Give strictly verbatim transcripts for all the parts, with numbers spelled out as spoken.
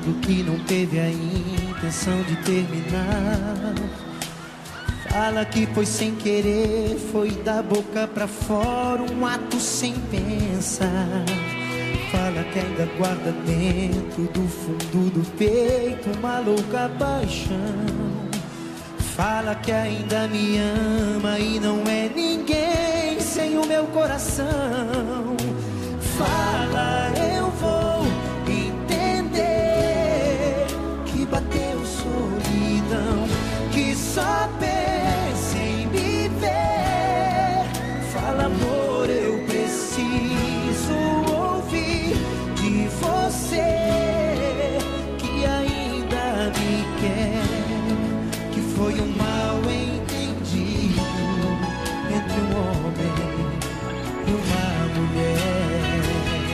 falando que não teve a intenção de terminar. Fala que foi sem querer, foi da boca pra fora, um ato sem pensar. Fala que ainda guarda dentro do fundo do peito uma louca paixão. Fala que ainda me ama e não é ninguém sem o meu coração. Fala, eu vou entender que bateu solidão, que só pensa em me ver. Fala, amor, eu preciso ouvir de você que ainda me quer, que foi um mal entendido entre um homem e uma mulher.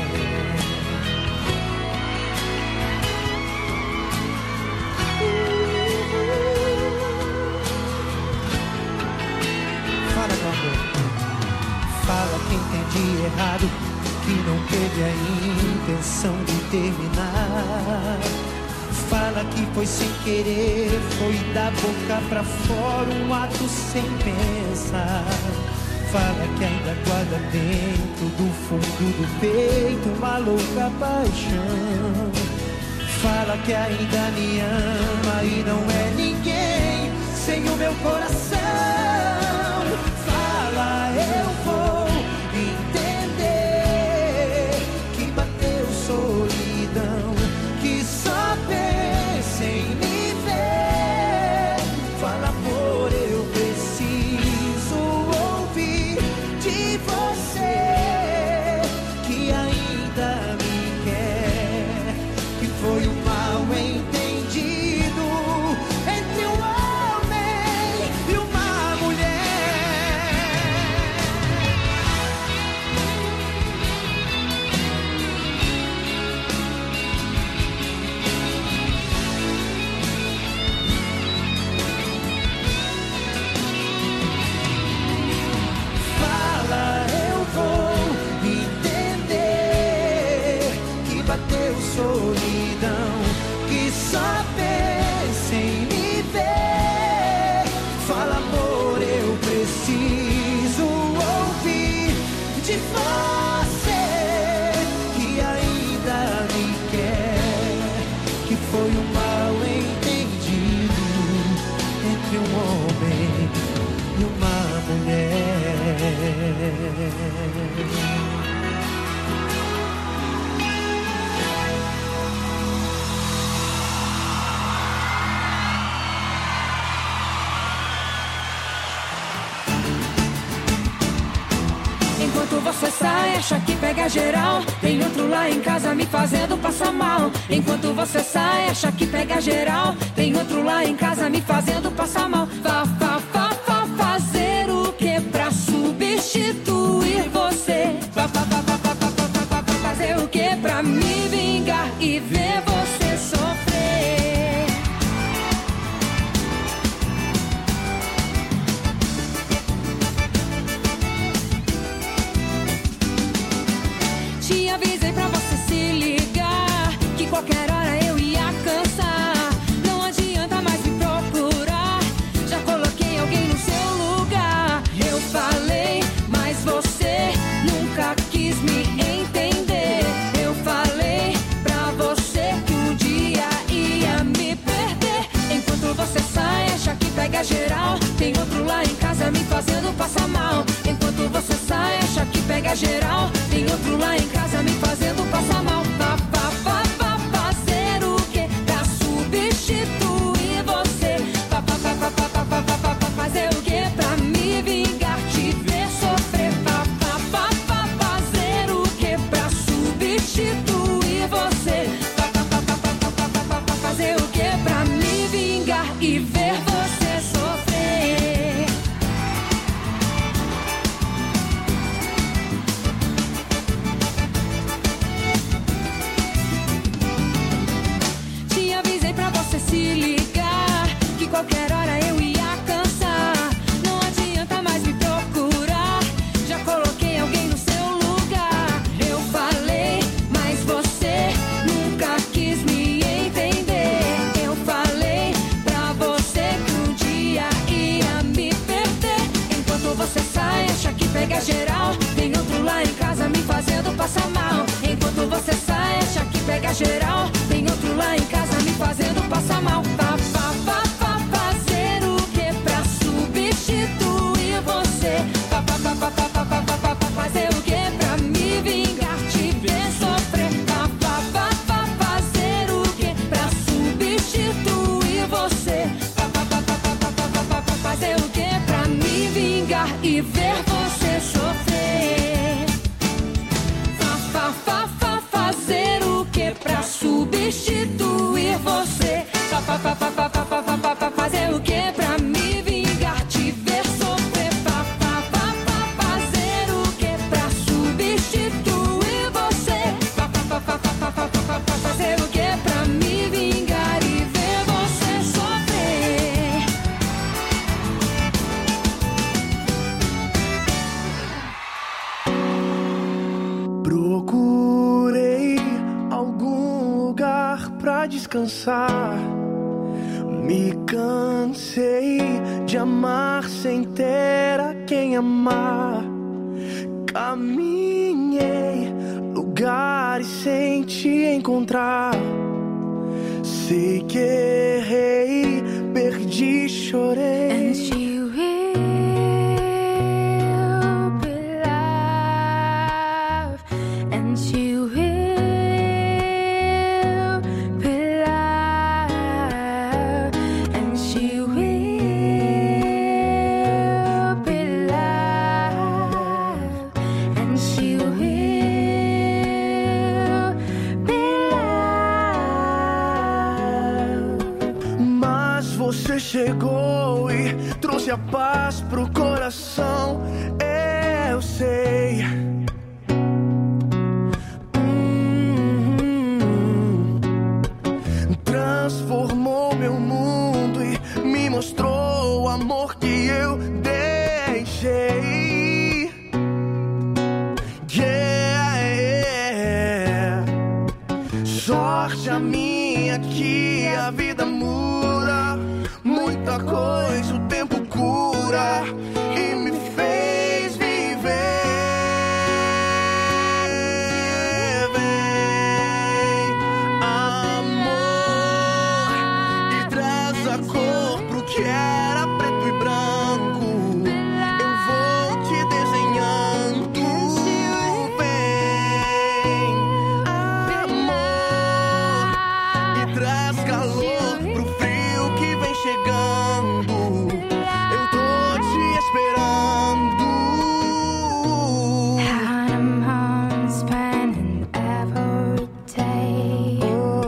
Fala, meu amor. Fala que entendi errado, que não teve a intenção de terminar. Fala que foi sem querer, foi da boca pra fora, um ato sem pensar. Fala que ainda guarda dentro do fundo do peito uma louca paixão. Fala que ainda me ama e não é ninguém sem o meu coração. Fala, eu vou entender que bateu solidão, que só pensa em me ver. Fala, amor, eu preciso ouvir de você que ainda me quer, que foi um mal entendido entre um homem e uma mulher. Fala, eu vou entender que bateu solidão, que só pensa em me ver. Fala, amor, eu preciso ouvir de você que ainda me quer, que foi um mal entendido entre um homem e uma mulher. Enquanto você sai, acha que pega geral, tem outro lá em casa me fazendo passar mal. Enquanto você sai, acha que pega geral, tem outro lá em casa me fazendo passar mal. Vá, vá, vá, vá fazer o que pra substituir você? Vá, vá, vá, vá, vá, vá, vá, vá, vá fazer o que pra me vingar e ver você sofrer? Te avisei pra você se ligar, que qualquer hora eu ia cansar. Não adianta mais me procurar, já coloquei alguém no seu lugar. Eu falei, mas você nunca quis me entender. Eu falei pra você que um dia ia me perder. Enquanto você sai, acha que pega geral, tem outro lá em casa me fazendo passar mal. Enquanto você sai, acha que pega geral, tem outro lá em casa me fazendo passar mal. Vá, vá, vá, vá fazer Procurei algum lugar pra descansar. Me cansei de amar sem ter a quem amar. Caminhei lugares sem te encontrar. Sei que errei, perdi, chorei. And she will be loved. And she will be loved. And she will be loved. And she will be loved. Mas você chegou e trouxe a paz pro coração. Eu sei. Hum, transformou meu mundo e me mostrou o amor que eu deixei. Yeah, yeah. Sorte a minha que a vida muda. Muita coisa o tempo cura e me fez viver. Vem, amor, e traz a cor pro que era preto e branco. Eu vou te desenhando. Vem, amor, e traz calor pro frio que vem chegando. Eu tô te esperando. How them homes spending every day.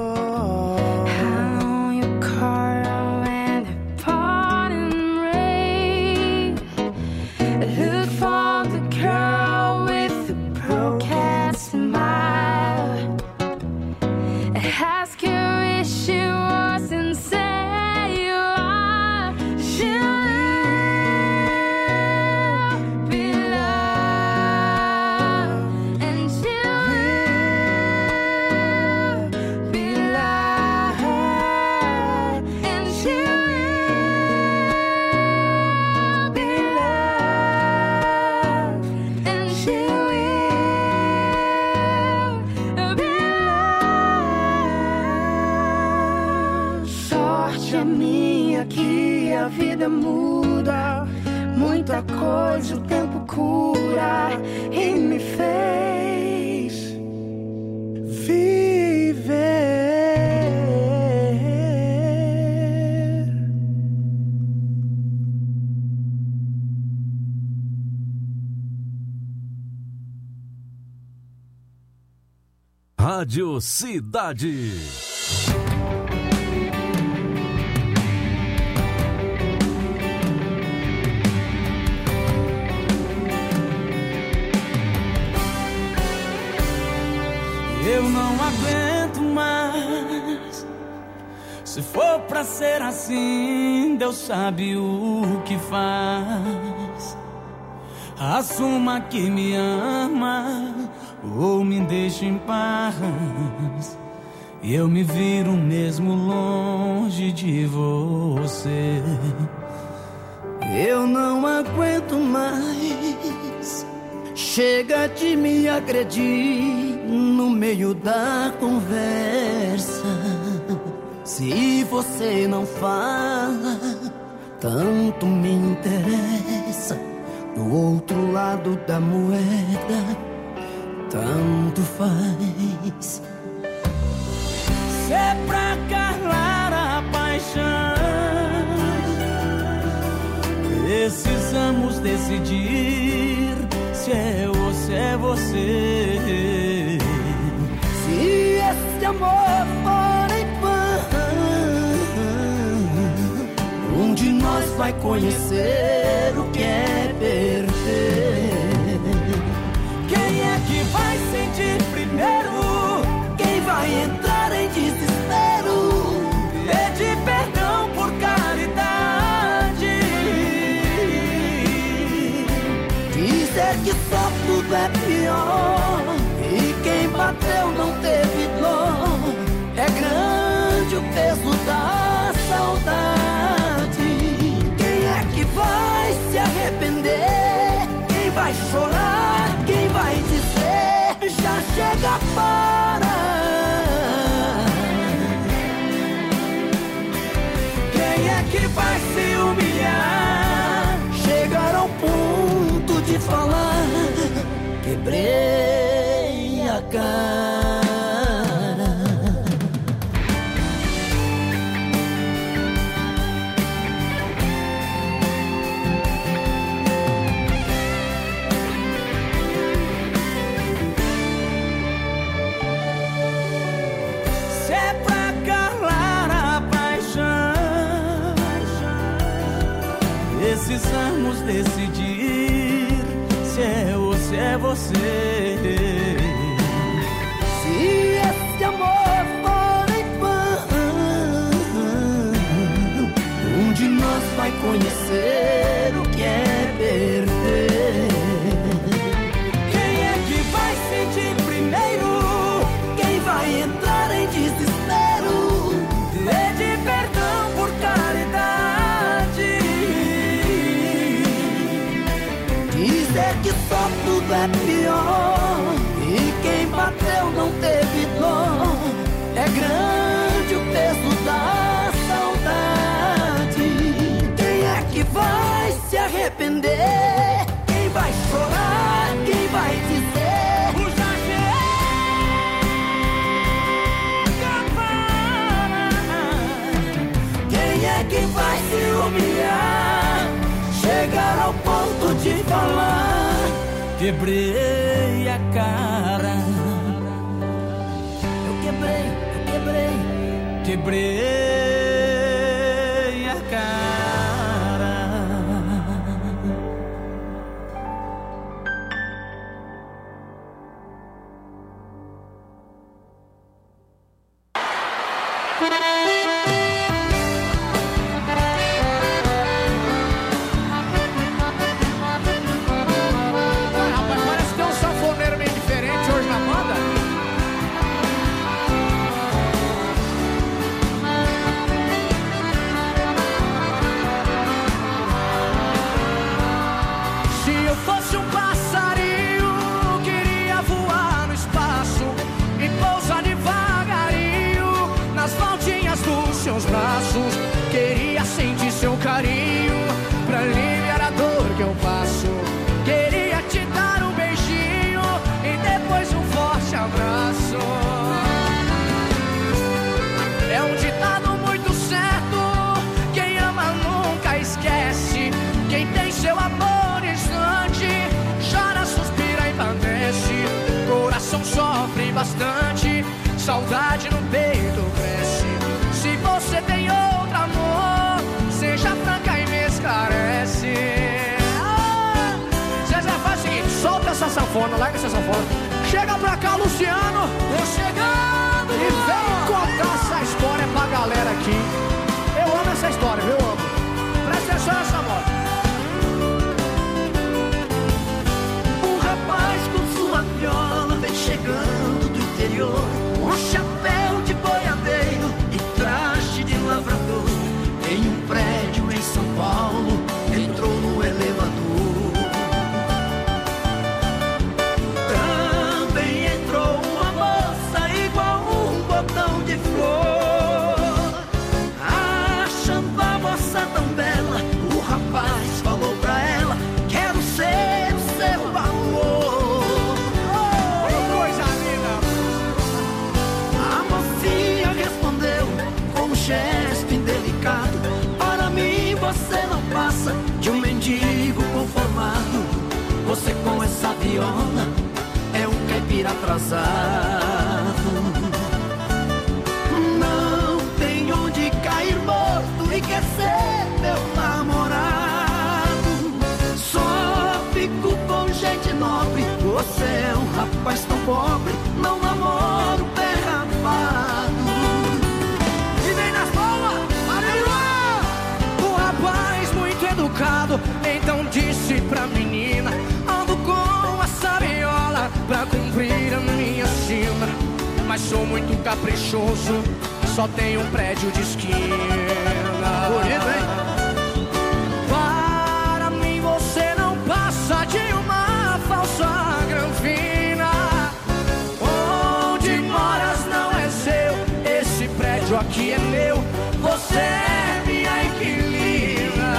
How you call when the pouring rain. Look for the girl with the broken smile. Ask her if she wasn't say you are. She will be loved. And she will be loved. And she will be loved. And she will be loved. Sorte a minha que a vida muda. Muita coisa o tempo cura e me fez viver. Rádio Cidade. Eu não aguento mais. Se for pra ser assim, Deus sabe o que faz. Assuma que me ama ou me deixe em paz. E eu me viro mesmo longe de você. Eu não aguento mais. Chega de me agredir no meio da conversa. Se você não fala, tanto me interessa. Do outro lado da moeda, tanto faz. Se é pra calar a paixão, precisamos decidir se é ou se é você. Se esse amor for em vão, um de nós vai conhecer o que é perder. Quem é que vai sentir primeiro? Quem vai entrar em desespero? Pedir perdão por caridade. Dizer que só tudo é pior e jogar fora. Quem é que vai se humilhar? Chegar ao ponto de falar, quebrei a cara. Se é pra calar a paixão, precisamos decidir se é ou se é você. Se esse amor for em vão, um de nós vai conhecer o que é perder. Quem é que vai sentir primeiro? Quem vai entrar em desespero? Pede perdão por caridade, dizer que só tudo é pior, e quem bateu não teve dó. É grande o peso da saudade. Quem é que vai se arrepender? Quem vai chorar? Quem vai dizer? O já chega. Quem é que vai se humilhar? Chegar ao ponto de falar, quebrei a cara. Eu quebrei, eu quebrei, quebrei a cara. Parece que tem um sanfoneiro meio diferente hoje na banda. Se eu fosse um passarinho, queria voar no espaço e pousar devagarinho nas voltinhas dos seus braços. Queria sentir seu carinho pra aliviar a dor que eu passo. Queria te dar um beijinho e depois um forte abraço. É um ditado muito certo: quem ama nunca esquece. Quem tem seu amor distante chora, suspira e padece. Coração sofre bastante, saudade no peito cresce. Se você tem outro amor, seja franca e me esclarece. Ah, Zezé, faz o seguinte: solta essa sanfona, larga essa sanfona. Chega pra cá, Luciano. Tô chegando. E vem contar essa história pra galera aqui. Eu amo essa história, viu? Eu amo. Presta atenção nessa moto. Um rapaz com sua viola vem chegando do interior, um chapéu de boiadeiro e traje de lavrador. Em um prédio em São Paulo, entrou no elevador. Também entrou uma moça igual um botão de flor. Achando a moça tão bela, o rapaz falou pra ela: quero ser o seu amor. Oh, coisa linda. A mocinha respondeu com um gesto indelicado: para mim você não passa de um mendigo conformado. Você com essa viola é um caipira atrasado. Não tem onde cair morto e quer ser meu namorado. Só fico com gente nobre. Você é um rapaz tão pobre, não namoro pé rapado. E vem nas palmas, aleluia! O rapaz muito educado então disse pra menina: ando com essa viola pra cumprir a minha sina, mas sou muito caprichoso, só tenho um prédio de esquina. Bonito, hein? Para mim você não passa de uma falsa granfina. Você é minha inquilina.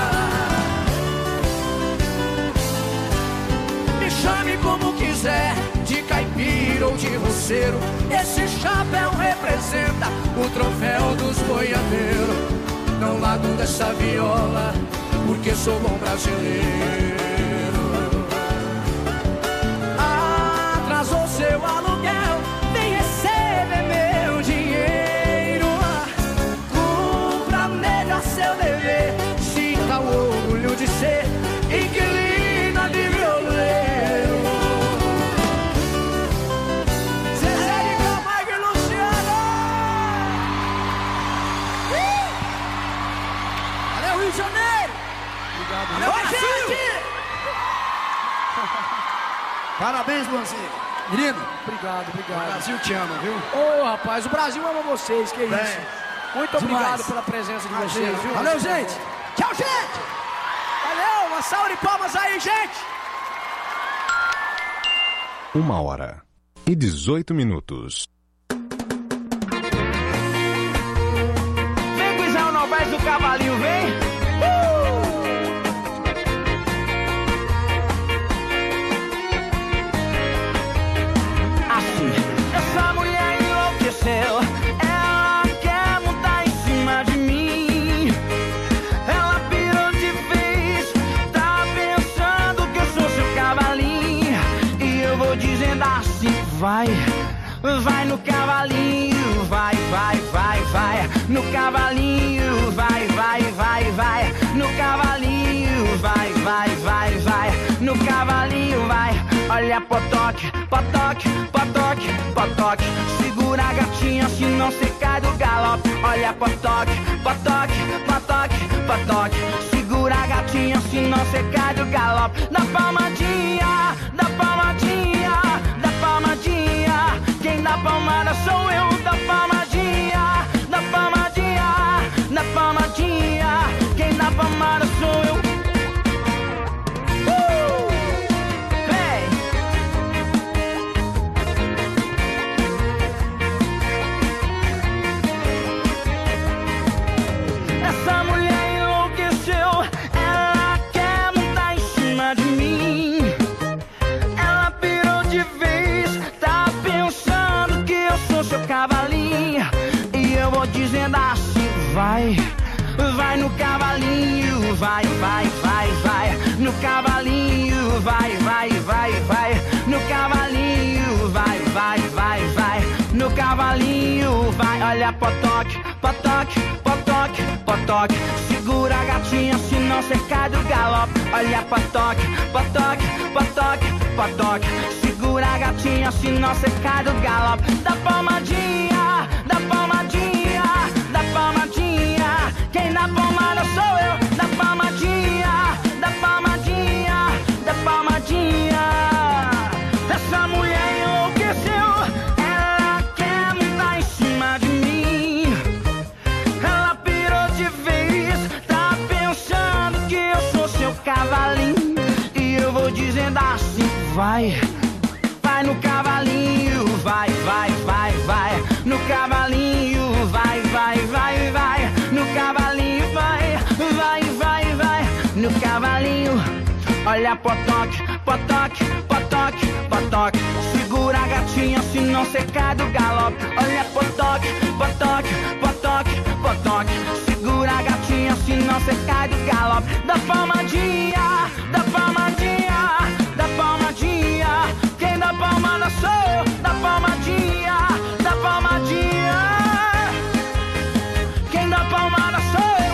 Me chame como quiser, de caipira ou de roceiro. Esse chapéu representa o troféu dos boiadeiros. Não largo dessa viola, porque sou bom brasileiro. Atrasou seu aluguel, vem receber meu dinheiro. Cumpra melhor seu dever, sinta o orgulho de ser inquilina de violeiro. Zezé de Camargo e Luciano. Valeu, Rio de Janeiro. Obrigado. Valeu, Brasil. Parabéns, Luanzinho. Menino, Obrigado, obrigado. o Brasil te ama, viu? Ô, rapaz, o Brasil ama vocês, que Bem, isso. Muito demais. obrigado pela presença de vocês, Imagina, viu? valeu, gente. Tchau, gente. Valeu, uma salva de palmas aí, gente. Uma hora e dezoito minutos. Vem, Guizão, não vai do cavalinho, vem! Uh! Assim, essa mulher enlouqueceu. Ela quer montar em cima de mim. Ela pirou de vez. Tá pensando que eu sou seu cavalinho. E eu vou dizendo assim, vai. Vai no cavalinho, vai, vai, vai, vai. No cavalinho, vai, vai, vai, vai. No cavalinho, vai, vai, vai, vai. No cavalinho, vai. Olha potoque, potoque, potoque, potoque. Segura a gatinha, senão cê cai do galope. Olha potoque, potoque, potoque, potoque. Segura a gatinha, senão cê cai do galope. Da palmadinha, da palmadinha, da palmadinha. Quem dá palmada sou eu, da palmadinha, da palmadinha, da palmadinha. Quem dá palmada sou eu. Uh! Vem! Essa mulher enlouqueceu, ela quer montar em cima de mim. Ela pirou de vez, tá pensando que eu sou seu cavalinho. E eu vou dizendo assim, vai, vai no cavalinho, vai, vai, vai, vai. No cavalinho, vai, vai, vai, vai. No cavalinho, vai, vai, vai, vai. No cavalinho, vai. Olha potoque, potoque, potoque, potoque. Segura a gatinha, senão cê cai do galope. Olha potoque, potoque, potoque, potoque. Segura a gatinha, senão cê cai do galope. Da palmadinha, da palmadinha, da palmadinha. Quem dá palmada sou eu, da palmadinha, da palmadinha, da palmadinha. Essa mulher enlouqueceu, ela quer montar em cima de mim. Ela pirou de vez, tá pensando que eu sou seu cavalinho. E eu vou dizendo assim, vai, vai no cavalinho, vai, vai, vai, vai. No cavalinho, vai, vai, vai, vai. No cavalinho, vai, vai, vai, vai. No cavalinho, olha potoque, potoque, potoque, potoque. Segura a gatinha, senão cê cai do galope. Olha potoque, potoque, potoque, potoque. Segura a gatinha, senão cê cai do galope. Da palmadinha, da palmadinha, da palmadinha. Quem dá palmada sou eu, da palmadinha, da palmadinha. Quem dá palmada sou eu.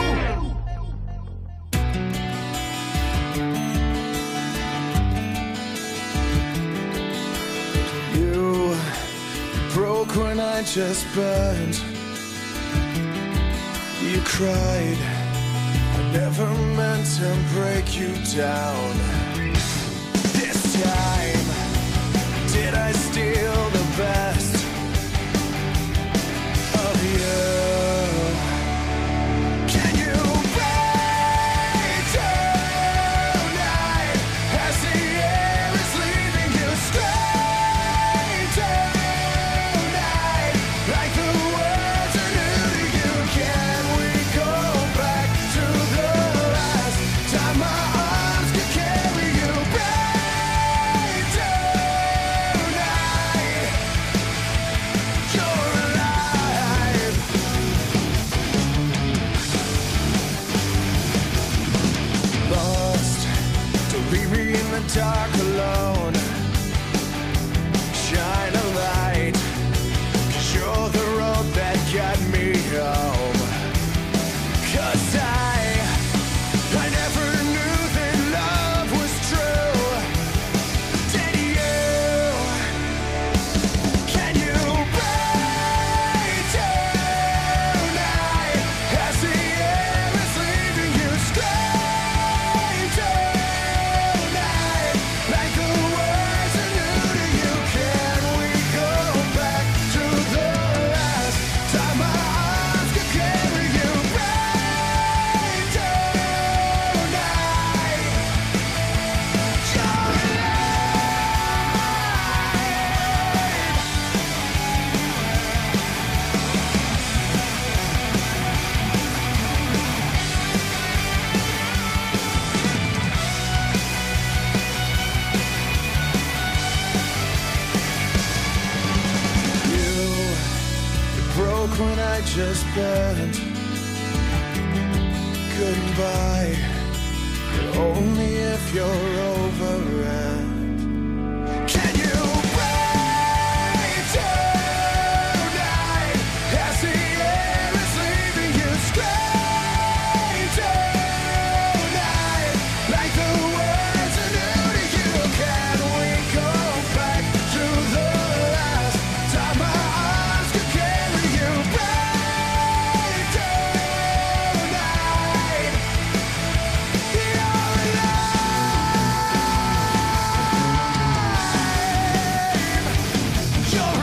You broke when I just burned. You cried. I never meant to break you down. This time, did I steal the best of you? Can you wait tonight as the air is leaving you straight tonight, like the words are new to you? Can we I just spent goodbye. Only if you're over it. Can you pray tonight as the air is leaving you? Scream tonight like the words are new to you. Can we go back to the last time my arms could carry you? Pray tonight. You're alive. You're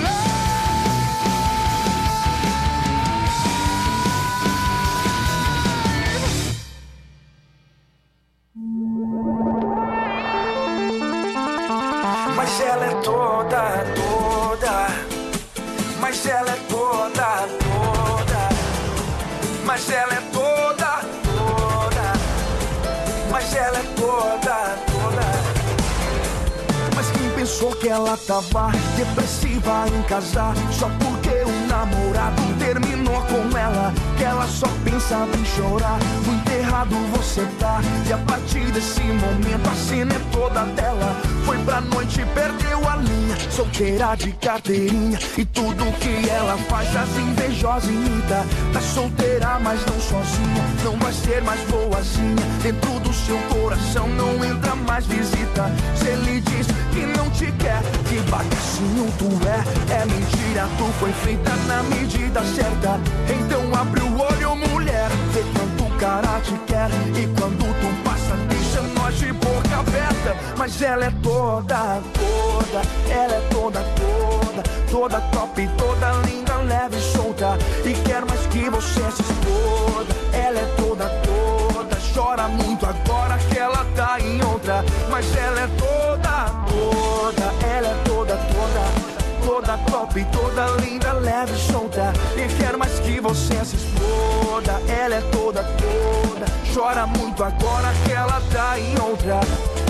Mas ela é toda, toda. Mas ela é toda, toda. Mas ela é toda, toda. Mas ela é toda, toda. Mas quem pensou que ela tava depressiva em casar só porque o namorado terminou com ela? Que ela só pensava em chorar. Muito errado você tá. E a partir desse momento a cena é toda dela. Foi pra noite e perdeu a linha. Solteira de carteirinha. E tudo que ela faz as invejosas imita. Tá solteira mas não sozinha. Não vai ser mais boazinha. Dentro do seu coração não entra mais visita. Se ele diz que não te quer, que bagacinho tu é. É mentira, tu foi feita na medida certa. Então abre o olho, mulher. Vê quanto o cara te quer. E quando tu passa, deixa nós de boca aberta. Mas ela é toda, toda. Ela é toda, toda. Toda top, toda linda, leve e solta. E quer mais que você se exploda. Ela é toda, toda. Chora muito agora que ela tá em outra. Mas ela é toda, toda. Ela é toda, toda. Toda top, toda linda, leve e solta. E quer mais que você se exploda. Ela é toda, toda. Chora muito agora que ela tá em outra.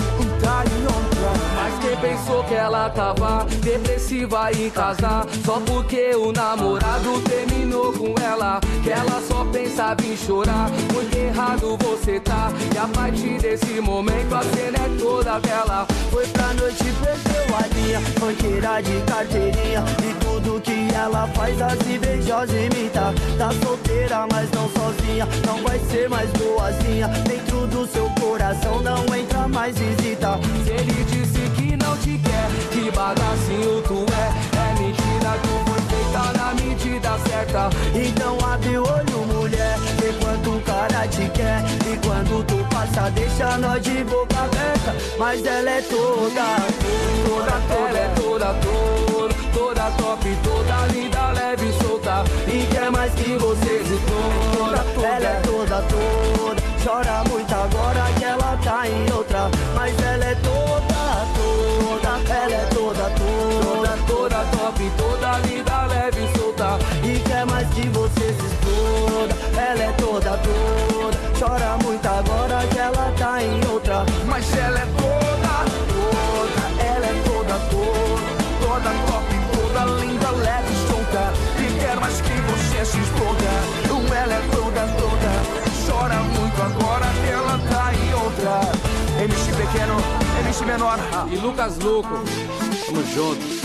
Tá em outra. Mas quem pensou que ela tava depressiva em casar só porque o namorado terminou com ela? Que ela só pensava em chorar. Muito errado você tá. E a partir desse momento a cena é toda dela. Foi pra noite e perdeu a linha. Banqueira de carteirinha. E tudo que ela faz as invejosas imita. Tá solteira mas não sozinha. Não vai ser mais boazinha. Dentro do seu coração não entra mais visita. Se ele disse que não te quer, que bagacinho tu é. É mentira, tu foi feita na medida certa. Então abre o olho, mulher. Vê quanto o cara te quer. E quando tu passa, deixa nós de boca aberta. Mas ela é toda, toda, toda. Ela é toda, toda. Toda top, toda linda, leve e solta. E quer mais que você se toda, toda. Ela é toda, toda. Chora muito agora que ela tá em outra. Mas ela é toda, toda. Ela é toda, toda. Toda top, toda linda, leve e solta. E quer mais que você se exploda. Ela é toda, toda. Chora muito agora que ela tá em outra. Mas ela é toda, toda. Ela é toda, toda. Toda top, toda linda, leve e solta. E quer mais que você se exploda. Ela é toda, toda. Chora muito agora que ela tá em outra. M C pequeno, M C menor e Lucas Louco. Tamo juntos.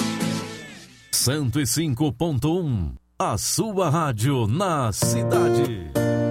cento e cinco ponto um. A sua rádio na cidade.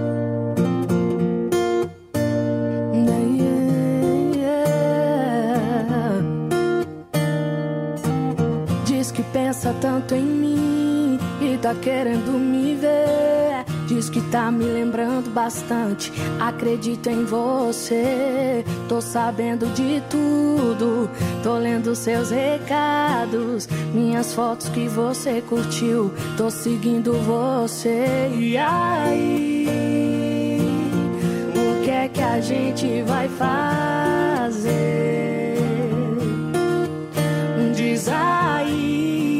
Diz que pensa tanto em mim e tá querendo me ver. Diz que tá me lembrando bastante. Acredito em você. Tô sabendo de tudo. Tô lendo seus recados. Minhas fotos que você curtiu. Tô seguindo você. E aí? O que é que a gente vai fazer? Diz aí.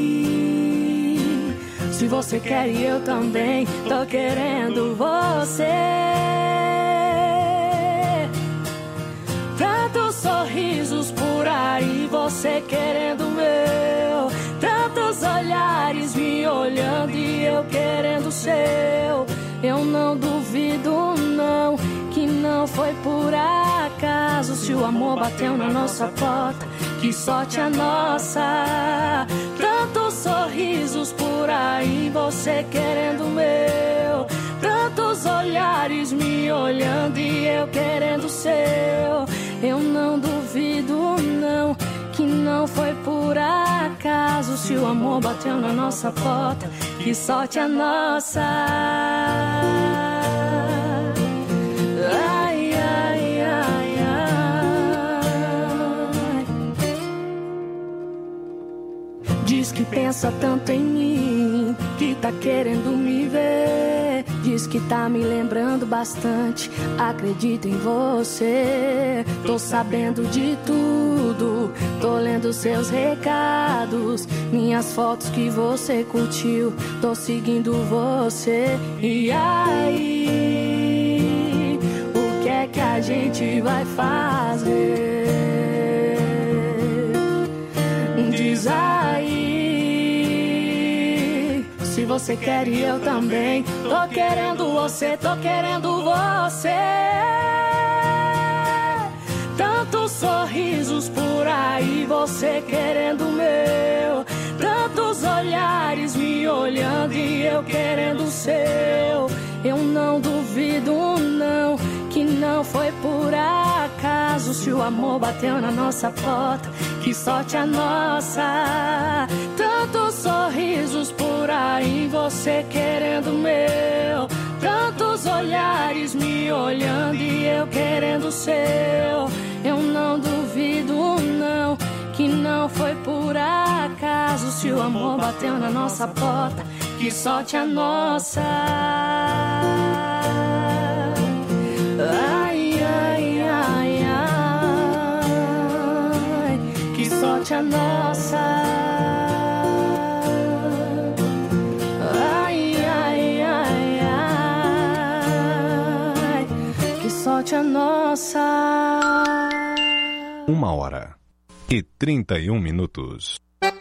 Se você quer e eu também tô querendo você. Tantos sorrisos por aí, você querendo o meu. Tantos olhares me olhando. olhando e eu querendo seu. Eu não duvido não, que não foi por acaso. Se o amor bateu na nossa porta, que sorte a nossa. Tantos sorrisos por aí, você querendo o meu. Tantos olhares me olhando e eu querendo o seu. Eu não duvido não, que não foi por acaso. Se o amor bateu na nossa porta, que sorte a nossa. Ai, ai, ai, ai. Diz que pensa tanto em mim, que tá querendo me ver. Diz que tá me lembrando bastante, acredito em você. Tô sabendo de tudo, tô lendo seus recados, minhas fotos que você curtiu, tô seguindo você. E aí, o que é que a gente vai fazer? Diz aí, se você quer e eu também. Tô querendo você, tô querendo você. Tantos sorrisos por aí, você querendo o meu. Tantos olhares me olhando e eu querendo o seu. Eu não duvido não, que não foi por acaso. Se o amor bateu na nossa porta, que sorte a nossa. Tantos sorrisos por aí, você querendo o meu. Tantos olhares me olhando e eu querendo o seu. Eu não duvido não, que não foi por acaso. Se o amor bateu na nossa porta, que sorte a nossa. Ai, ai, ai, ai, que sorte a nossa. Ai, ai, ai, ai, que sorte a nossa. Uma hora e trinta e um minutos.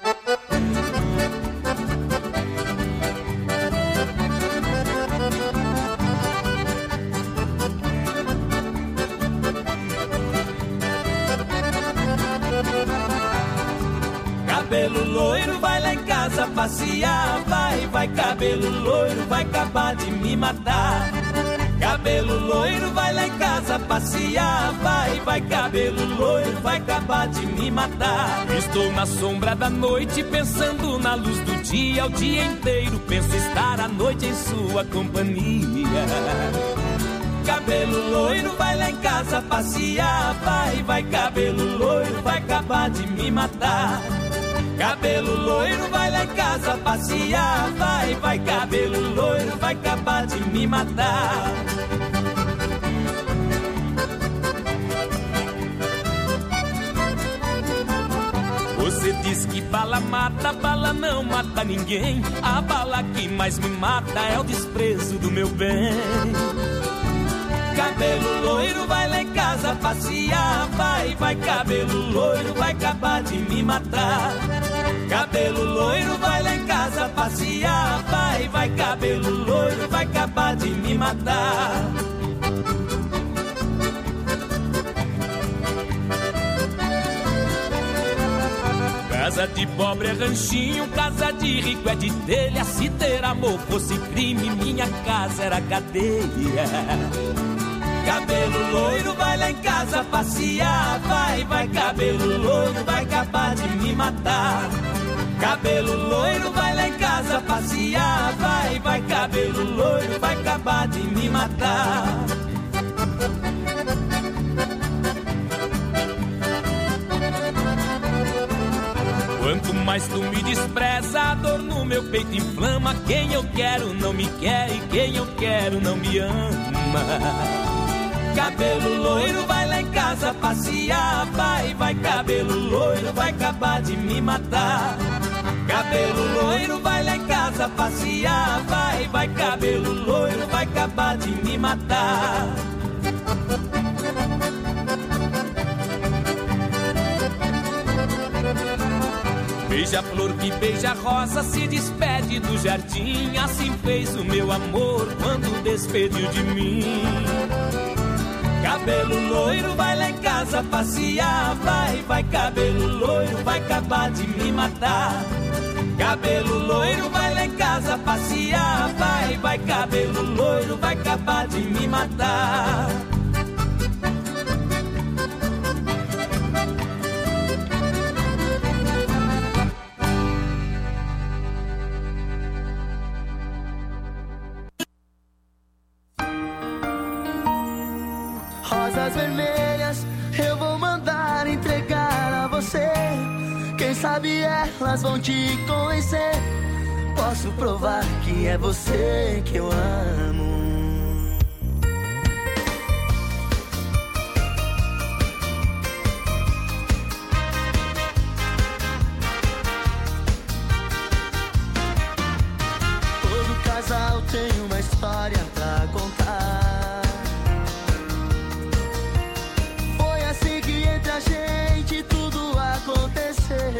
Cabelo loiro, vai lá em casa passear. Vai, vai, cabelo loiro, vai acabar de me matar. Cabelo loiro, vai lá em casa passear. Vai, vai, cabelo loiro, vai acabar de me matar. Estou na sombra da noite, pensando na luz do dia. O dia inteiro penso estar à noite em sua companhia. Cabelo loiro, vai lá em casa passear. Vai, vai, cabelo loiro, vai acabar de me matar. Cabelo loiro, vai lá em casa passear. Vai, vai, cabelo loiro, vai acabar de me matar. Você diz que bala mata, bala não mata ninguém. A bala que mais me mata é o desprezo do meu bem. Cabelo loiro, vai lá em casa passear. Vai, vai, cabelo loiro, vai acabar de me matar. Cabelo loiro, vai lá em casa passear. Vai, vai, cabelo loiro, vai acabar de me matar. Casa de pobre é ranchinho, casa de rico é de telha. Se ter amor fosse crime, minha casa era cadeia. Cabelo loiro, vai lá em casa passear. Vai, vai, cabelo loiro, vai acabar de me matar. Cabelo loiro, vai lá em casa passear. Vai, vai, cabelo loiro, vai acabar de me matar. Quanto mais tu me despreza, a dor no meu peito inflama. Quem eu quero não me quer e quem eu quero não me ama. Cabelo loiro, vai lá em casa passear. Vai, vai, cabelo loiro, vai acabar de me matar. Cabelo loiro, vai lá em casa passear. Vai, vai, cabelo loiro, vai acabar de me matar. Beija-flor que beija a rosa se despede do jardim. Assim fez o meu amor quando despediu de mim. Cabelo loiro, vai lá em casa passear. Vai, vai, cabelo loiro, vai acabar de me matar. Cabelo loiro, vai lá em casa passear. Vai, vai, cabelo loiro, vai acabar de me matar. Rosas vermelhas eu vou mandar entregar a você. Quem sabe elas vão te conhecer. Posso provar que é você que eu amo. Todo casal tem uma história pra contar. Foi assim que entre a gente tudo aconteceu.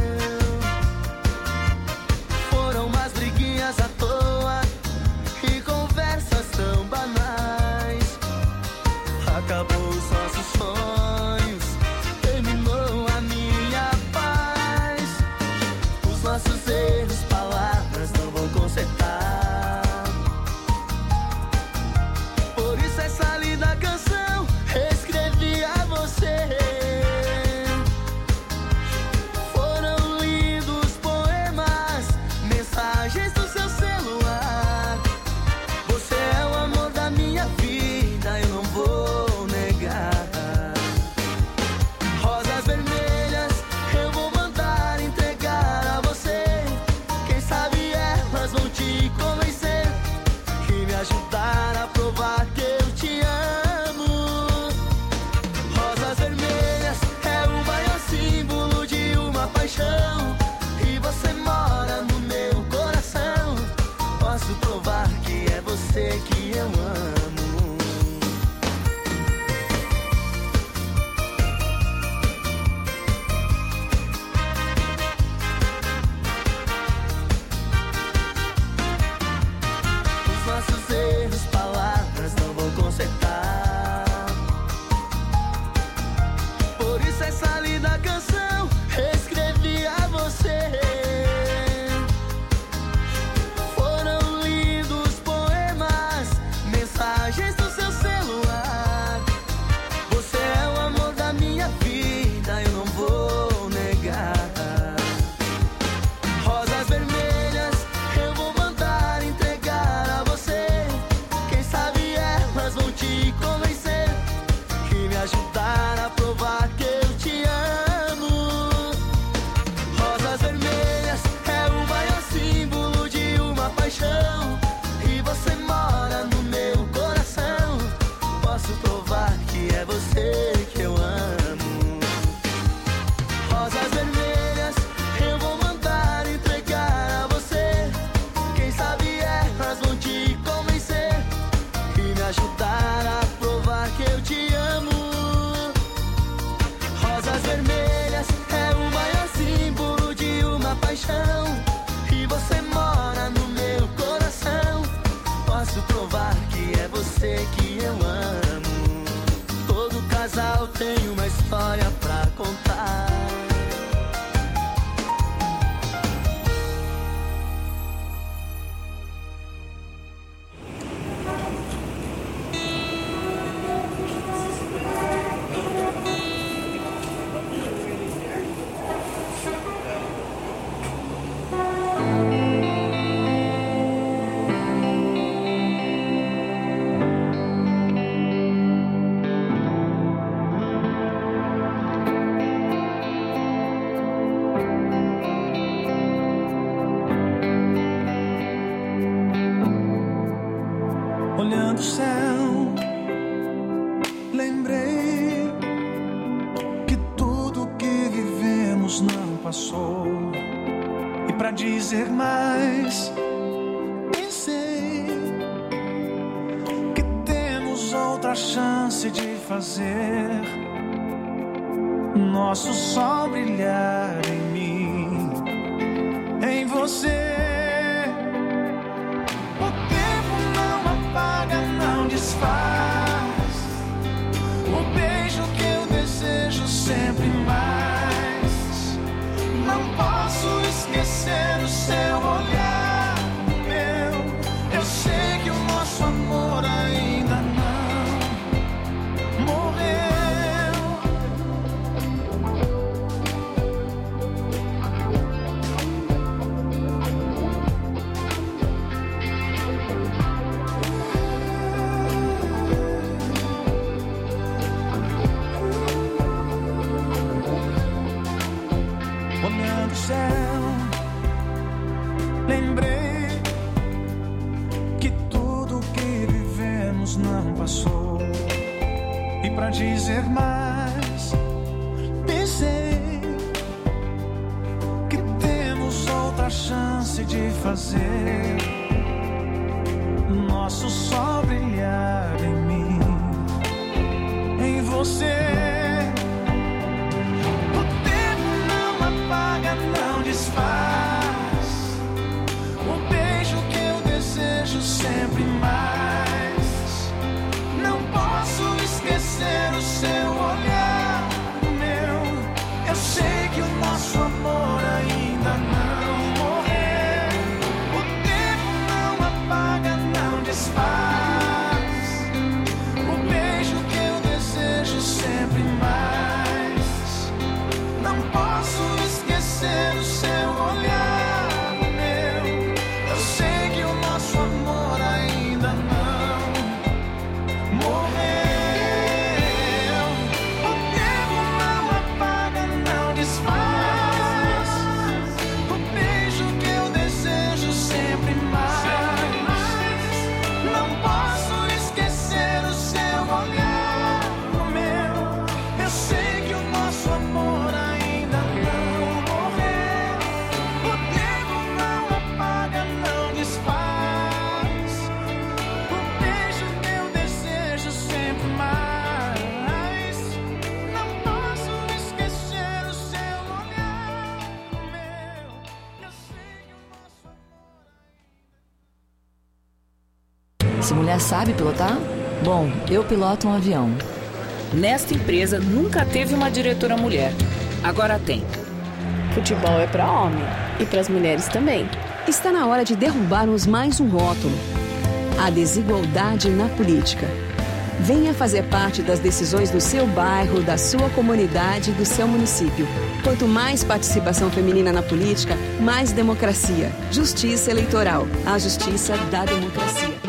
Foram umas briguinhas à toa e conversas tão banais. Acabou os nossos sonhos, terminou a minha paz. Os nossos erros, palavras não vão consertar. Por isso essa linda canção escrevi a você. Foram lindos poemas, mensagens do seu celular. Você é o amor da minha vida, eu não vou negar. Rosas vermelhas eu vou mandar entregar a você. Quem sabe elas vão te convencer e me ajudar a provar que eu te amo. Rosas vermelhas é o maior símbolo de uma paixão. E você mora no meu coração. Posso provar que é você que eu amo. Os nossos erros, palavras não vão consertar. Por isso essa linda canção escrevi a você. Foram lindos poemas, mensagens do seu celular. Você é o amor da minha vida, eu não vou negar. Rosas vermelhas eu vou mandar entregar a você. Quem sabe elas vão te convencer e me ajudar a provar que eu te amo. Rosas vermelhas é o maior símbolo de uma paixão. E você mora no meu coração. Posso provar que é você que eu amo. Rosas vermelhas eu vou mandar entregar a você. Quem sabe elas vão te convencer e me ajudar a provar que eu te amo. Rosas vermelhas é o maior símbolo de uma paixão. E você mora no meu coração. Posso provar que é você que eu amo. Todo casal tem uma história pra contar. Olhando o céu, lembrei que tudo que vivemos não passou. E pra dizer mais, pensei que temos outra chance de fazer nosso sol brilhar em mim. você. O tempo não apaga, não desfaz o beijo que eu desejo sempre mais. Não posso esquecer o seu olhar meu. Eu sei que o nosso amor ainda não morreu. Olhando o céu, lembrei que tudo que vivemos não passou. E pra dizer mais, pensei que temos outra chance de fazer nosso sol brilhar em mim, em você. Não desfaz o beijo que eu desejo sempre mais. Não posso esquecer o seu olhar meu. Eu sei que o nosso amor ainda não morreu. O tempo não apaga, não desfaz o beijo que eu desejo sempre mais. Não posso esquecer o seu olhar meu. Eu sei que o nosso amor ainda não morreu. O tempo não apaga, não desfaz o beijo que eu desejo sempre mais. Não posso esquecer o seu olhar meu. Eu sei que o nosso amor ainda não morreu. O tempo não apaga, não desfaz o beijo que eu desejo sempre mais. Não posso esquecer o seu olhar meu. Eu sei que o nosso amor. Essa mulher sabe pilotar? Bom, eu piloto um avião. Nesta empresa nunca teve uma diretora mulher. Agora tem. Futebol é para homem e para as mulheres também. Está na hora de derrubarmos mais um rótulo: a desigualdade na política. Venha fazer parte das decisões do seu bairro, da sua comunidade, do seu município. Quanto mais participação feminina na política, mais democracia. Justiça Eleitoral. A justiça da democracia.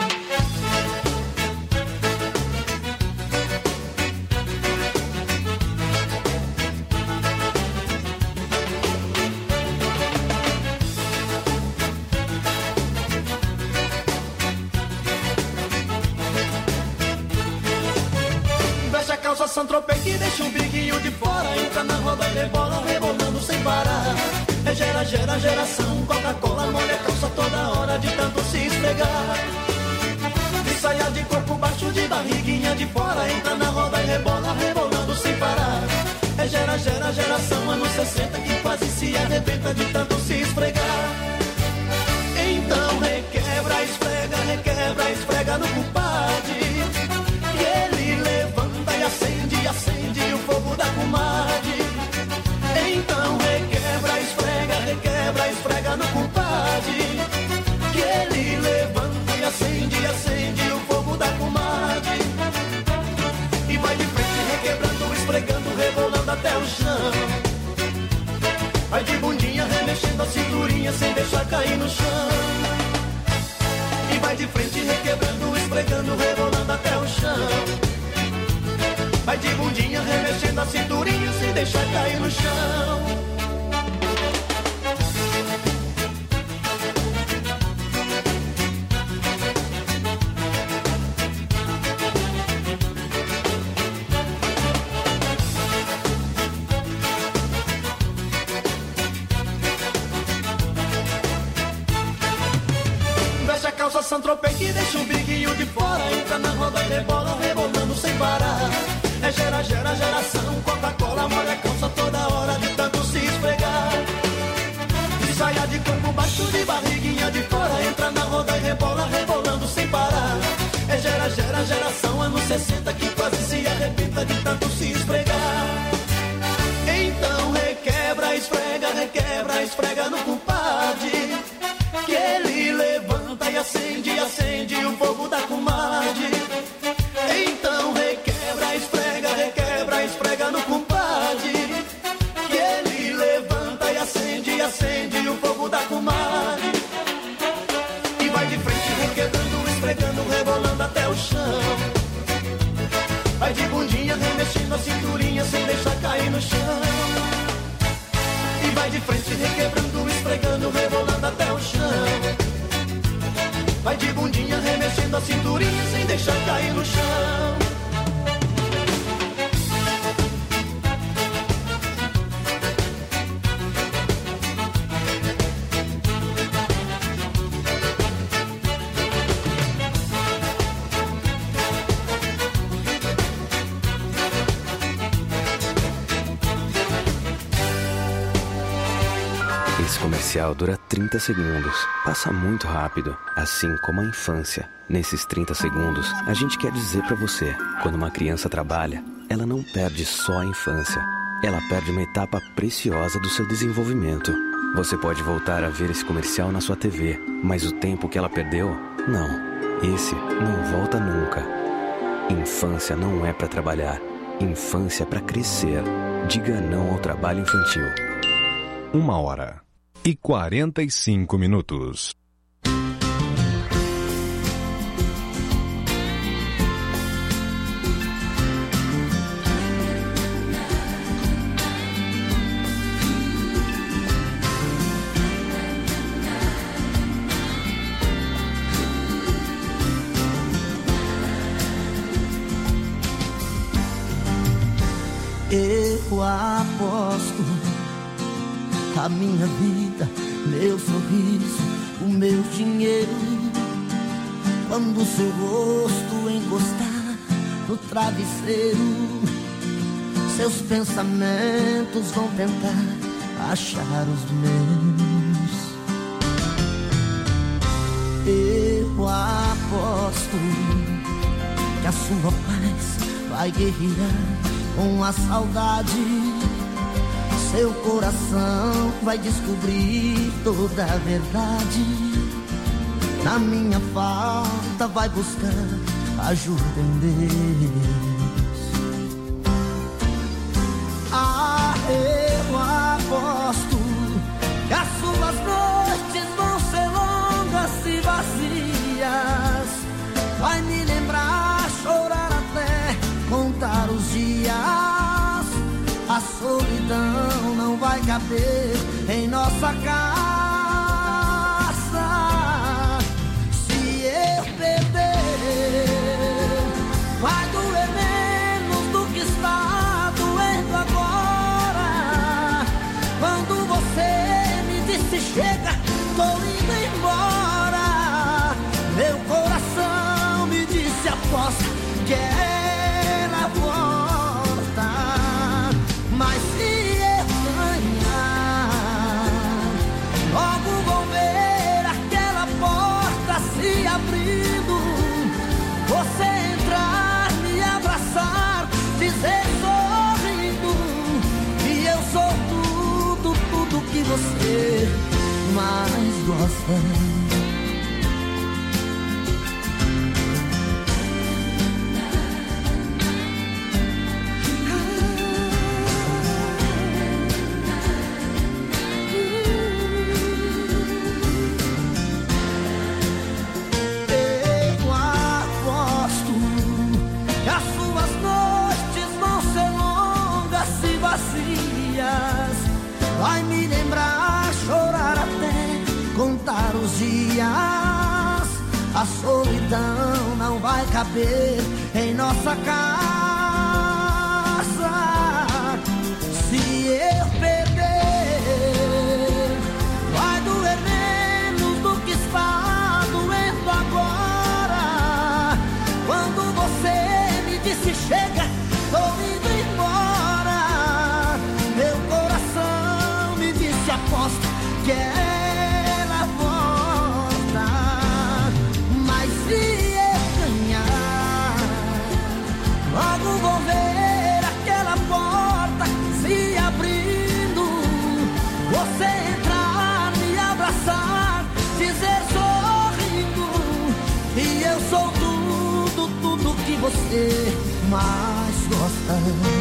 Santropei que deixa um biguinho de fora. Entra na roda e rebola, rebolando sem parar. É gera, gera, geração. Coca-Cola molha a calça toda hora de tanto se esfregar. De saia de corpo baixo, de barriguinha de fora. Entra na roda e rebola, rebolando sem parar. É gera, gera, geração. Anos sessenta que quase se arrebenta de tanto se esfregar. Então requebra, esfrega, requebra, esfrega no compadre. E ele levanta e acende, acende o fogo da comadre. Então requebra, esfrega, requebra, esfrega no compadre. Que ele levanta e acende, acende o fogo da comadre. E vai de frente requebrando, esfregando, rebolando até o chão. Vai de bundinha remexendo a cinturinha sem deixar cair no chão. E vai de frente requebrando, esfregando, rebolando até o chão. Vai de bundinha remexendo a cinturinha sem deixar cair no chão. Veste a calça Santropei que deixa um biguinho de fora. Entra na roda e rebola, rebolando sem parar. É gera, gera, geração. Coca-Cola molha a calça toda hora de tanto se esfregar. De saia de corpo baixo, de barriguinha de fora, entra na roda e rebola, rebolando sem parar. É gera, gera, geração anos sessenta que quase se arrebenta de tanto se esfregar. Então requebra, esfrega, requebra, esfrega no compadre, que ele levanta e acende, acende o fogo da comadre. Então requebra, esfrega, requebra, esfrega no compadre, que ele levanta e acende, acende o fogo da comadre. E vai de frente requebrando, esfregando, rebolando até o chão. Vai de bundinha remexendo a cinturinha sem deixar cair no chão. E vai de frente requebrando, esfregando, rebolando até o chão. Vai de bundinha remexendo a cinturinha sem deixar cair no chão. Esse comercial dura trinta segundos. Passa muito rápido, assim como a infância. Nesses trinta segundos, a gente quer dizer pra você, quando uma criança trabalha, ela não perde só a infância. Ela perde uma etapa preciosa do seu desenvolvimento. Você pode voltar a ver esse comercial na sua T V, mas o tempo que ela perdeu, não. Esse não volta nunca. Infância não é pra trabalhar. Infância é pra crescer. Diga não ao trabalho infantil. Uma hora e quarenta e cinco minutos. Eu aposto a minha vida, meu sorriso, o meu dinheiro, quando seu rosto encostar no travesseiro, seus pensamentos vão tentar achar os meus. Eu aposto que a sua paz vai guerrear com a saudade. Seu coração vai descobrir toda a verdade. Na minha falta vai buscar ajuda em Deus. Ah, eu aposto que as suas noites vão ser longas e vazias. Vai me lembrar, chorar até contar os dias. A solidão não vai caber em nossa casa. Se eu perder, vai doer menos do que está doendo agora. Quando você me disse chega, tô indo embora, meu coração me disse aposta que ela volta. Mas se eu ganhar, logo vou ver aquela porta se abrindo. Você entrar, me abraçar, dizer sorrindo que eu sou tudo, tudo que você mais gosta. Vai me lembrar, chorar até contar os dias. A solidão não vai caber em nossa casa. Se eu perder, vai doer menos do que está doendo agora. Quando você me disse chega, tô indo embora, meu coração me disse aposta que é você mais gosta.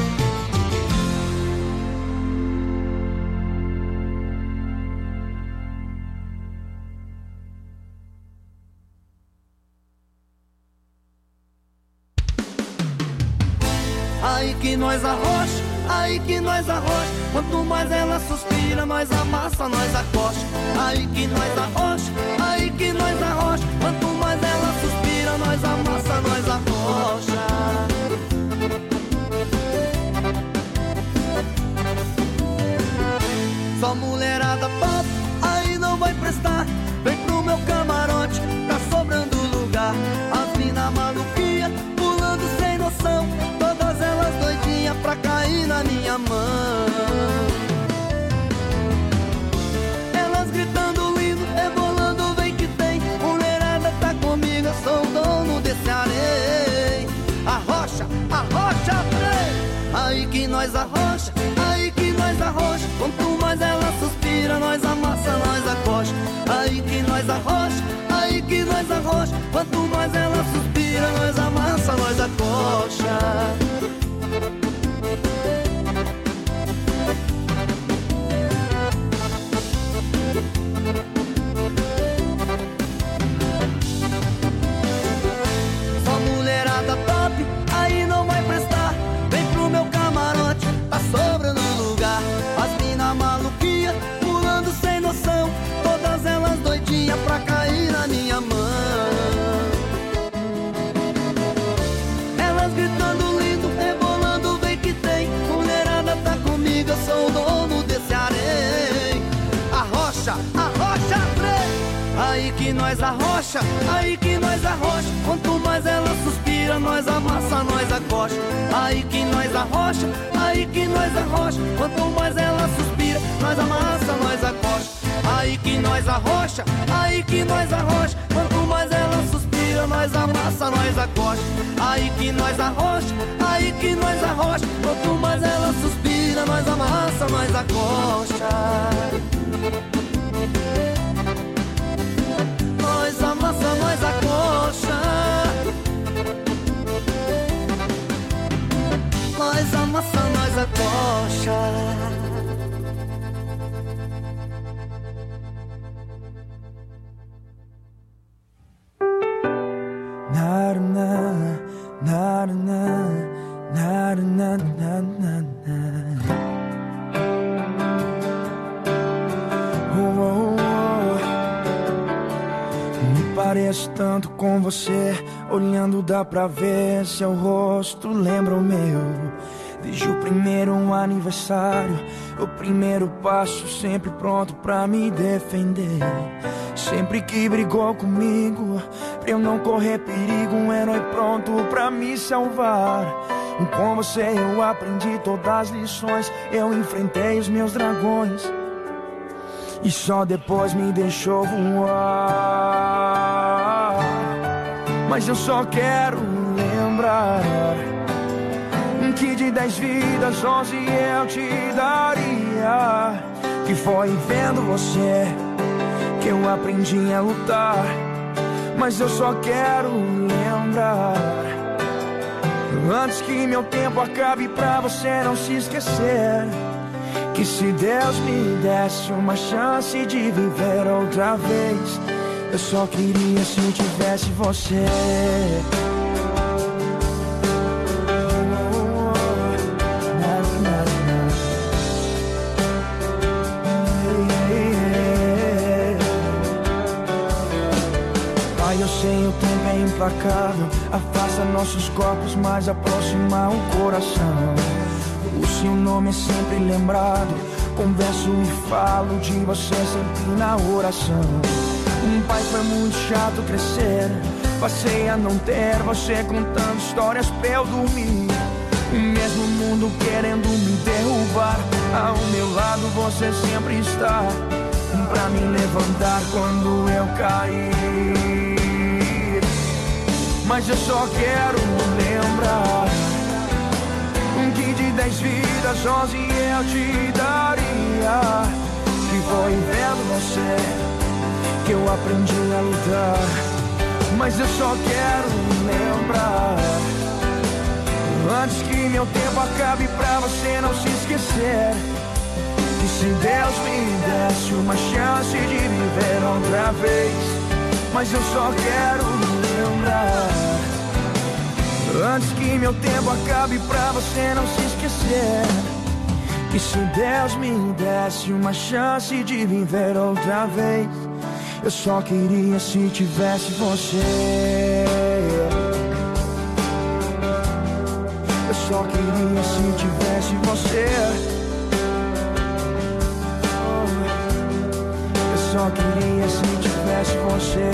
Aí que nós arrocha, aí que nós arrocha. Quanto mais ela suspira, mais amassa, nós acosta. Aí que nós arrocha, aí que nós arrocha. Quanto mais ela suspira, nós amassa, nós arrocha. Só mulherada pop, aí não vai prestar. Vem pro meu camarote, tá sobrando lugar. As mina maluquinha, pulando sem noção. Todas elas doidinhas pra cair na minha mão. Elas gritando lindo, rebolando, vem que tem. Mulherada tá comigo, eu sou o dono desse areia. Arrocha, arrocha, play. Aí que nós arrocha, aí que nós arrocha. Quanto mais ela suspira, nós amassa, nós acosta. Aí que nós arrocha, aí que nós arrocha. Quanto mais ela suspira, nós amassa, nós acosta. Só mulherada top, aí não vai prestar. Vem pro meu camarote, tá sobrando lugar. As mina maluquinha, pulando sem noção. Todas elas doidinhas pra cair na minha mão. Elas gritando lindo, rebolando, vem que tem. Mulherada tá comigo, eu sou o dono desse areia. Arrocha, arrocha, três. Aí que nós arrocha, aí que nós arrocha. Quanto mais ela suspira, nós amassa, nós acosta. Aí que nós arrocha, aí que nós arrocha. Quanto mais ela suspira, nós amassa, nós acosta. Aí que nós arrocha, aí que nós arrocha. Quanto mais ela suspira, nós amassa, nós acosta. Aí que nós arrocha, aí que nós arrocha. Quanto mais ela suspira, nós amassa, nós acosta. Nós amassa, nós acosta. Nós amassa, nós acosta. Na na na na na na na na na. Oh, oh, oh. Me pareço tanto com você. Olhando dá pra ver seu rosto lembra o meu. Desde o primeiro aniversário, o primeiro passo, sempre pronto pra me defender. Sempre que brigou comigo, pra eu não correr perigo, um herói pronto pra me salvar. Com você eu aprendi todas as lições, eu enfrentei os meus dragões e só depois me deixou voar. Mas eu só quero lembrar que de dez vidas, onze eu te daria. Que foi vendo você que eu aprendi a lutar. Mas eu só quero lembrar, antes que meu tempo acabe, pra você não se esquecer, que se Deus me desse uma chance de viver outra vez, eu só queria se eu tivesse você. Sei, o tempo é implacável, afasta nossos corpos, mas aproxima o coração. O seu nome é sempre lembrado, converso e falo de você sempre na oração. Um pai foi muito chato crescer, passei a não ter você contando histórias pra eu dormir. Mesmo o mundo querendo me derrubar, ao meu lado você sempre está, pra me levantar quando eu cair. Mas eu só quero lembrar que de dez vidas, onze eu te daria. Que foi vendo você que eu aprendi a lutar. Mas eu só quero lembrar, Antes que meu tempo acabe pra você não se esquecer. E se Deus me desse uma chance de viver outra vez, mas eu só quero lembrar. Antes que meu tempo acabe pra você não se esquecer. E se Deus me desse uma chance de viver outra vez, eu só queria se tivesse você. Eu só queria se tivesse você. Eu só queria se tivesse você.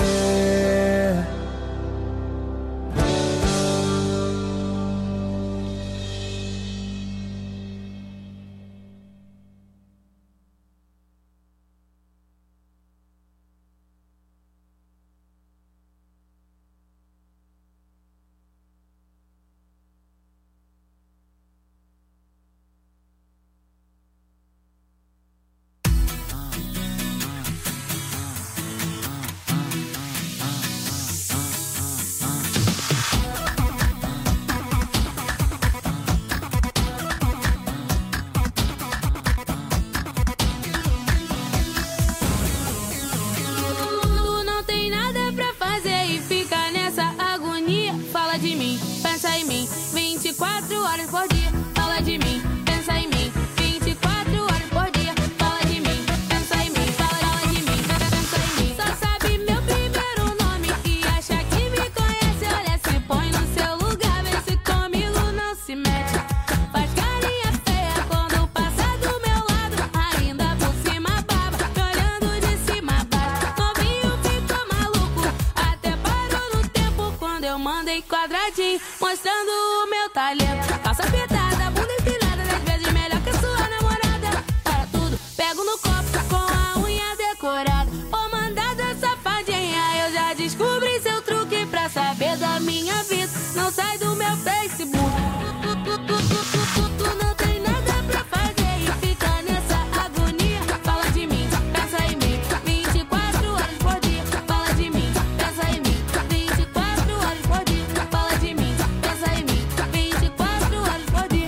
Mostrando o meu talento. Calça apertada, bunda empinada, dez vezes melhor que a sua namorada. Para tudo, pego no copo com a unha decorada. Ô mandada safadinha, eu já descobri seu truque pra saber da minha vida. Não sai do meu Facebook. Tu, tu, tu, tu, tu, tu, tu não tem nada pra fazer e fica nessa agonia. Fala de mim, pensa em mim, vinte e quatro horas por dia. Fala de mim, pensa em mim, vinte e quatro horas por dia. Fala de mim, pensa em mim, vinte e quatro horas por dia.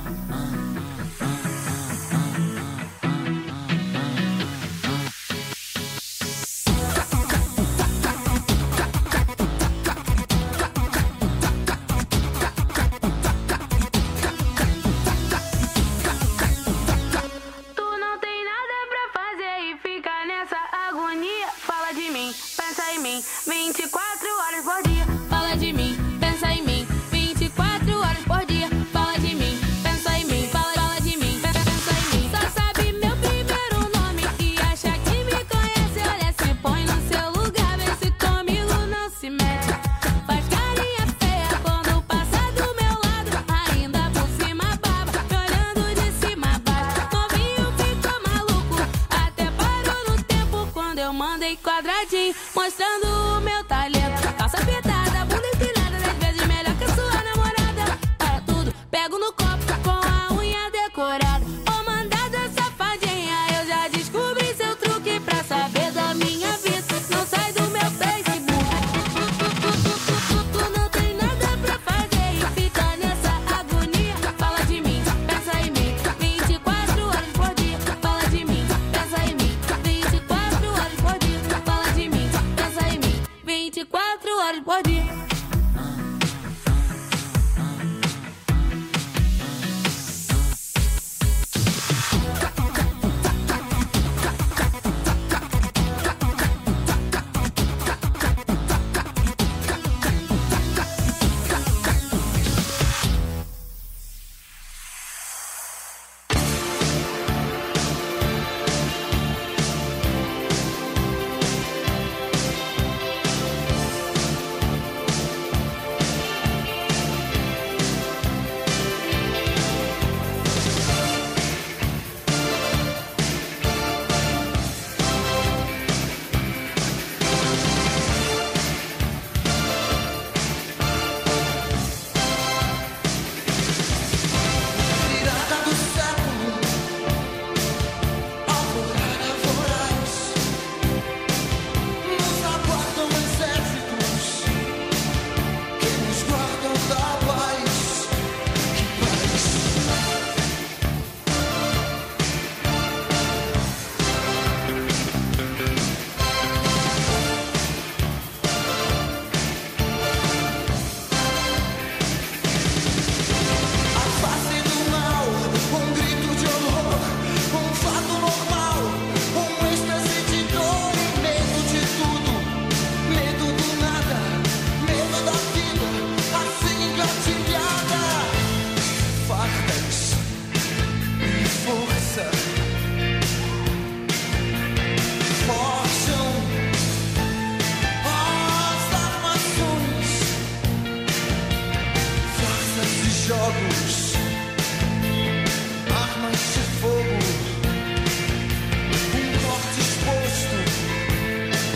Tu não tem nada pra fazer e fica nessa agonia. Fala de mim, pensa em mim, vinte e quatro horas por dia. Fala de mim, pensa em mim, vinte e quatro horas por dia. Fala de mim, pensa em mim, fala, fala de mim, pensa em mim. Só sabe meu primeiro nome e acha que me conhece. Olha, se põe no seu lugar, vê se comigo não se mete. Faz carinha feia quando passa do meu lado, ainda por cima baba, me olhando de cima a baixo. Novinho ficou maluco, até parou no tempo quando eu mandei quadradinho, mostrando o meu talento.